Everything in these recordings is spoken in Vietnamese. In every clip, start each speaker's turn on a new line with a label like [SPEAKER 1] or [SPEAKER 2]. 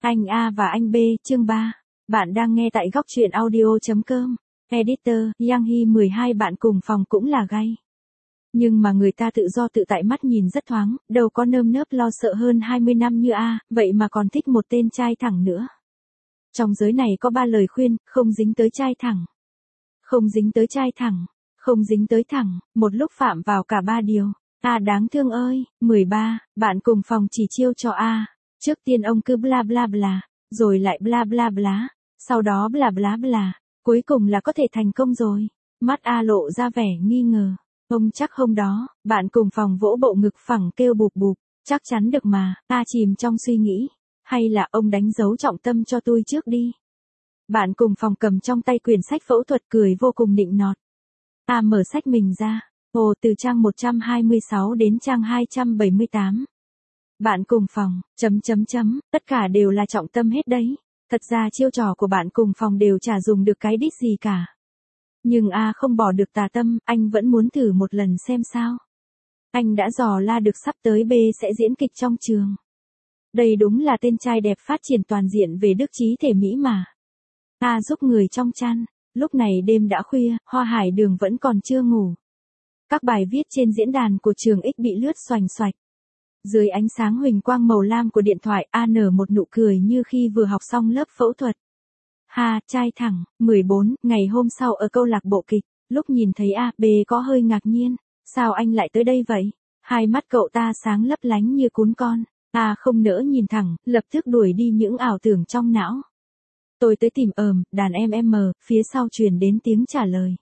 [SPEAKER 1] Anh A và anh B, chương 3. Bạn đang nghe tại góc truyện audio.com. Editor, Yang Hy 12 bạn cùng phòng cũng là gay. Nhưng mà người ta tự do tự tại mắt nhìn rất thoáng, đâu có nơm nớp lo sợ hơn 20 năm như A, vậy mà còn thích một tên trai thẳng nữa. Trong giới này có 3 lời khuyên, không dính tới trai thẳng. Không dính tới trai thẳng. Không dính tới thẳng, một lúc phạm vào cả 3 điều. A đáng thương ơi, 13, bạn cùng phòng chỉ chiêu cho A. Trước tiên ông cứ bla bla bla, rồi lại bla bla bla, sau đó bla bla bla, cuối cùng là có thể thành công rồi. Mắt A lộ ra vẻ nghi ngờ. Ông chắc hôm đó, bạn cùng phòng vỗ bộ ngực phẳng kêu bụp bụp, chắc chắn được mà. A chìm trong suy nghĩ, hay là ông đánh dấu trọng tâm cho tôi trước đi. Bạn cùng phòng cầm trong tay quyển sách phẫu thuật cười vô cùng nịnh nọt. A mở sách mình ra, ồ từ trang 126 đến trang 278. Bạn cùng phòng, tất cả đều là trọng tâm hết đấy. Thật ra chiêu trò của bạn cùng phòng đều chả dùng được cái đích gì cả. Nhưng A không bỏ được tà tâm, anh vẫn muốn thử một lần xem sao. Anh đã dò la được sắp tới B sẽ diễn kịch trong trường. Đây đúng là tên trai đẹp phát triển toàn diện về đức trí thể mỹ mà. A giúp người trong chăn, lúc này đêm đã khuya, Hoa Hải Đường vẫn còn chưa ngủ. Các bài viết trên diễn đàn của trường X bị lướt xoành xoạch. Dưới ánh sáng huỳnh quang màu lam của điện thoại, A nở một nụ cười như khi vừa học xong lớp phẫu thuật. Ha, trai thẳng, 14, ngày hôm sau ở câu lạc bộ kịch, lúc nhìn thấy A, B có hơi ngạc nhiên. Sao anh lại tới đây vậy? Hai mắt cậu ta sáng lấp lánh như cún con. A không nỡ nhìn thẳng, lập tức đuổi đi những ảo tưởng trong não. Tôi tới tìm đàn em M, phía sau truyền đến tiếng trả lời.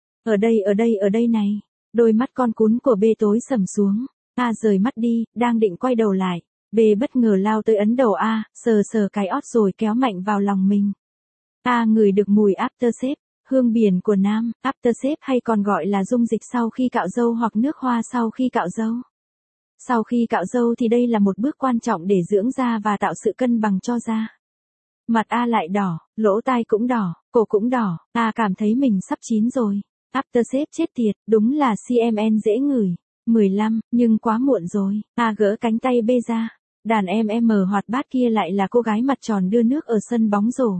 [SPEAKER 1] Ở đây này. Đôi mắt con cún của B tối sầm xuống. A rời mắt đi, đang định quay đầu lại. B bất ngờ lao tới ấn đầu A, sờ sờ cái ót rồi kéo mạnh vào lòng mình. A ngửi được mùi aftershave, hương biển của nam. Aftershave hay còn gọi là dung dịch sau khi cạo râu hoặc nước hoa sau khi cạo râu. Sau khi cạo râu thì đây là một bước quan trọng để dưỡng da và tạo sự cân bằng cho da. Mặt A lại đỏ, lỗ tai cũng đỏ, cổ cũng đỏ. A cảm thấy mình sắp chín rồi. Aftershave chết tiệt, đúng là CMN dễ ngửi. 15, nhưng quá muộn rồi. A gỡ cánh tay B ra. Đàn em M hoạt bát kia lại là cô gái mặt tròn đưa nước ở sân bóng rổ.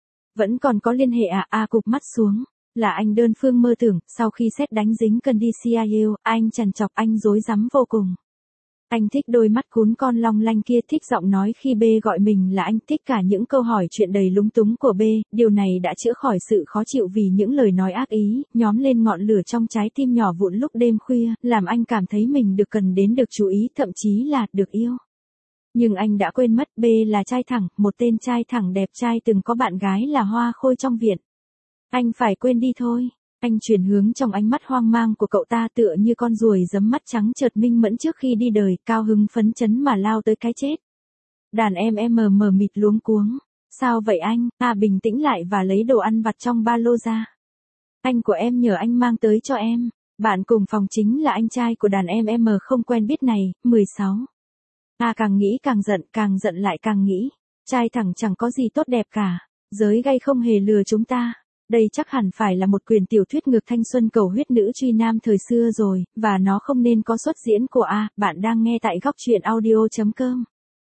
[SPEAKER 1] Vẫn còn có liên hệ à? A cụp mắt xuống. Là anh đơn phương mơ tưởng, sau khi sét đánh dính cần đi CIU, anh trằn trọc, anh rối rắm vô cùng. Anh thích đôi mắt cún con long lanh kia, thích giọng nói khi B gọi mình là anh, thích cả những câu hỏi chuyện đầy lúng túng của B, điều này đã chữa khỏi sự khó chịu vì những lời nói ác ý, nhóm lên ngọn lửa trong trái tim nhỏ vụn lúc đêm khuya, làm anh cảm thấy mình được cần đến, được chú ý, thậm chí là được yêu. Nhưng anh đã quên mất B là trai thẳng, một tên trai thẳng đẹp trai từng có bạn gái là hoa khôi trong viện. Anh phải quên đi thôi. Anh chuyển hướng trong ánh mắt hoang mang của cậu ta, tựa như con ruồi giấm mắt trắng chợt minh mẫn trước khi đi đời, cao hứng phấn chấn mà lao tới cái chết. Đàn em mờ mịt luống cuống. Sao vậy anh? A bình tĩnh lại và lấy đồ ăn vặt trong ba lô ra. Anh của em nhờ anh mang tới cho em. Bạn cùng phòng chính là anh trai của đàn em M không quen biết này, 16. A càng nghĩ càng giận lại càng nghĩ. Trai thẳng chẳng có gì tốt đẹp cả. Giới gay không hề lừa chúng ta. Đây chắc hẳn phải là một quyển tiểu thuyết ngược thanh xuân cầu huyết nữ truy nam thời xưa rồi, và nó không nên có xuất diễn của A. Bạn đang nghe tại góc truyện audio.com.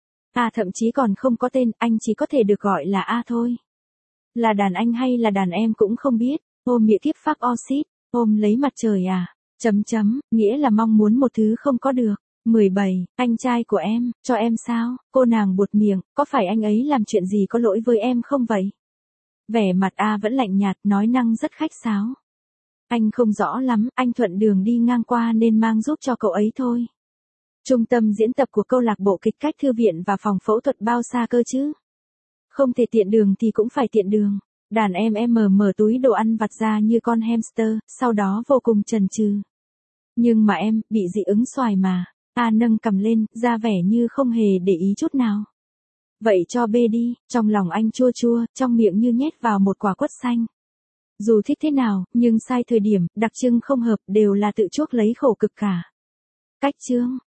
[SPEAKER 1] A thậm chí còn không có tên, anh chỉ có thể được gọi là A thôi. Là đàn anh hay là đàn em cũng không biết. Ôm nghĩa kiếp phác oxit, ôm lấy mặt trời à? Nghĩa là mong muốn một thứ không có được. 17, anh trai của em, cho em sao? Cô nàng buột miệng, có phải anh ấy làm chuyện gì có lỗi với em không vậy? Vẻ mặt A vẫn lạnh nhạt, nói năng rất khách sáo. Anh không rõ lắm, anh thuận đường đi ngang qua nên mang giúp cho cậu ấy thôi. Trung tâm diễn tập của câu lạc bộ kịch cách thư viện và phòng phẫu thuật bao xa cơ chứ? Không thể tiện đường thì cũng phải tiện đường. Đàn em mở túi đồ ăn vặt ra như con hamster, sau đó vô cùng chần chừ. Nhưng mà em, bị dị ứng xoài mà. A nâng cằm lên, ra vẻ như không hề để ý chút nào. Vậy cho B đi, trong lòng anh chua chua, trong miệng như nhét vào một quả quất xanh. Dù thích thế nào, nhưng sai thời điểm, đặc trưng không hợp, đều là tự chuốc lấy khổ cực cả. Cách chương,